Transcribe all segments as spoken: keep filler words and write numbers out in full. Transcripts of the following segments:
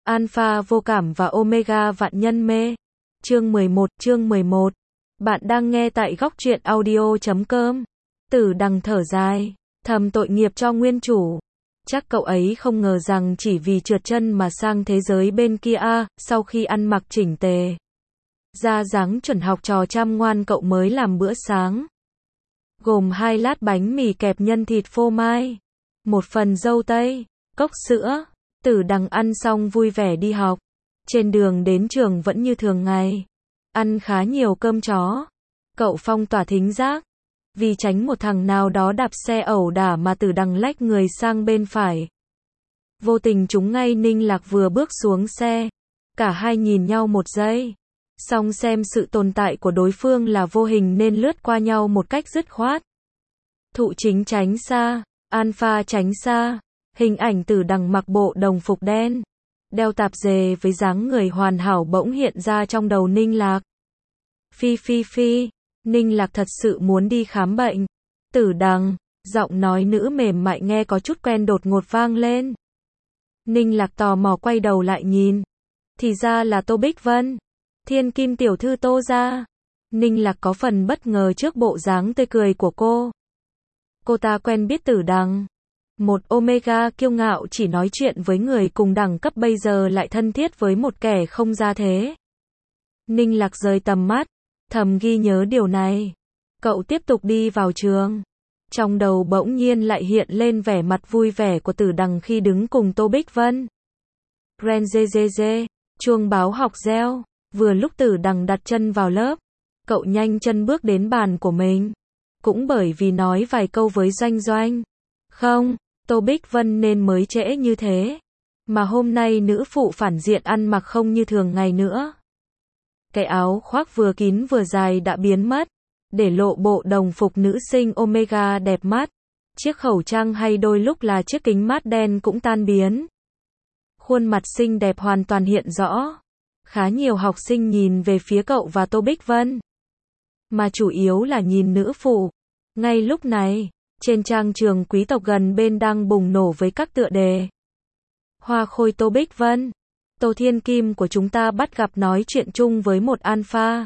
Alpha vô cảm và Omega vạn nhân mê. Chương mười một, chương mười một. Bạn đang nghe tại góc truyện audio chấm com. Tử Đằng thở dài, thầm tội nghiệp cho nguyên chủ. Chắc cậu ấy không ngờ rằng chỉ vì trượt chân mà sang thế giới bên kia a, sau khi ăn mặc chỉnh tề, ra dáng chuẩn học trò chăm ngoan cậu mới làm bữa sáng. Gồm hai lát bánh mì kẹp nhân thịt phô mai, một phần dâu tây, cốc sữa. Tử Đằng ăn xong vui vẻ đi học. Trên đường đến trường vẫn như thường ngày. Ăn khá nhiều cơm chó. Cậu phong tỏa thính giác. Vì tránh một thằng nào đó đạp xe ẩu đả mà Tử Đằng lách người sang bên phải. Vô tình trúng ngay Ninh Lạc vừa bước xuống xe. Cả hai nhìn nhau một giây. Xong xem sự tồn tại của đối phương là vô hình nên lướt qua nhau một cách dứt khoát. Thụ Chính tránh xa, Alpha tránh xa. Hình ảnh Tử Đằng mặc bộ đồng phục đen, đeo tạp dề với dáng người hoàn hảo bỗng hiện ra trong đầu Ninh Lạc. Phi phi phi, Ninh Lạc thật sự muốn đi khám bệnh. Tử Đằng, giọng nói nữ mềm mại nghe có chút quen đột ngột vang lên. Ninh Lạc tò mò quay đầu lại nhìn. Thì ra là Tô Bích Vân, thiên kim tiểu thư Tô gia. Ninh Lạc có phần bất ngờ trước bộ dáng tươi cười của cô. Cô ta quen biết Tử Đằng. Một Omega kiêu ngạo chỉ nói chuyện với người cùng đẳng cấp bây giờ lại thân thiết với một kẻ không ra thế. Ninh Lạc rời tầm mắt, thầm ghi nhớ điều này. Cậu tiếp tục đi vào trường. Trong đầu bỗng nhiên lại hiện lên vẻ mặt vui vẻ của Tử Đằng khi đứng cùng Tô Bích Vân. Ren dê dê dê, chuông báo học reo. Vừa lúc Tử Đằng đặt chân vào lớp, cậu nhanh chân bước đến bàn của mình. Cũng bởi vì nói vài câu với Doanh Doanh. Không, Tô Bích Vân nên mới trễ như thế. Mà hôm nay nữ phụ phản diện ăn mặc không như thường ngày nữa. Cái áo khoác vừa kín vừa dài đã biến mất, để lộ bộ đồng phục nữ sinh Omega đẹp mắt. Chiếc khẩu trang hay đôi lúc là chiếc kính mát đen cũng tan biến. Khuôn mặt xinh đẹp hoàn toàn hiện rõ. Khá nhiều học sinh nhìn về phía cậu và Tô Bích Vân. Mà chủ yếu là nhìn nữ phụ. Ngay lúc này, trên trang trường quý tộc gần bên đang bùng nổ với các tựa đề. Hoa khôi Tô Bích Vân, Tô Thiên Kim của chúng ta bắt gặp nói chuyện chung với một Alpha.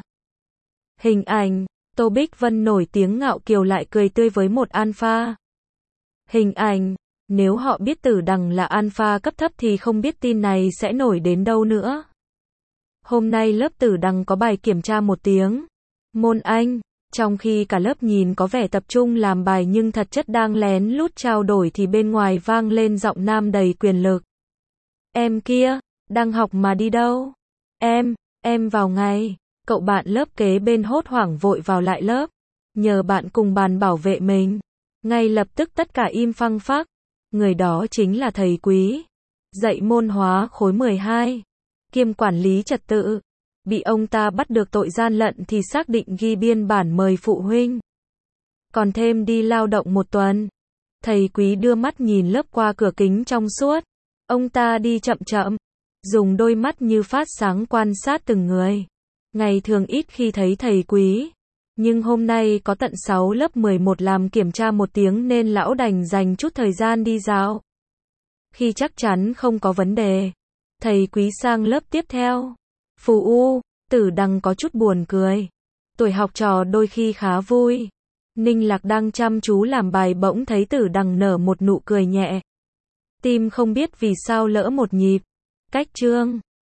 Hình ảnh, Tô Bích Vân nổi tiếng ngạo kiều lại cười tươi với một Alpha. Hình ảnh, nếu họ biết Tử Đằng là Alpha cấp thấp thì không biết tin này sẽ nổi đến đâu nữa. Hôm nay lớp Tử Đằng có bài kiểm tra một tiếng. Môn Anh. Trong khi cả lớp nhìn có vẻ tập trung làm bài nhưng thật chất đang lén lút trao đổi thì bên ngoài vang lên giọng nam đầy quyền lực. Em kia, đang học mà đi đâu? Em, em vào ngay. Cậu bạn lớp kế bên hốt hoảng vội vào lại lớp. Nhờ bạn cùng bàn bảo vệ mình. Ngay lập tức tất cả im phăng phắc. Người đó chính là thầy Quý. Dạy môn hóa khối mười hai. Kiêm quản lý trật tự. Bị ông ta bắt được tội gian lận thì xác định ghi biên bản mời phụ huynh. Còn thêm đi lao động một tuần. Thầy Quý đưa mắt nhìn lớp qua cửa kính trong suốt. Ông ta đi chậm chậm, dùng đôi mắt như phát sáng quan sát từng người. Ngày thường ít khi thấy thầy Quý, nhưng hôm nay có tận sáu lớp mười một làm kiểm tra một tiếng nên lão đành dành chút thời gian đi dạo. Khi chắc chắn không có vấn đề, thầy Quý sang lớp tiếp theo. Phù u, Tử Đằng có chút buồn cười. Tuổi học trò đôi khi khá vui. Ninh Lạc đang chăm chú làm bài bỗng thấy Tử Đằng nở một nụ cười nhẹ. Tim không biết vì sao lỡ một nhịp. Cách chương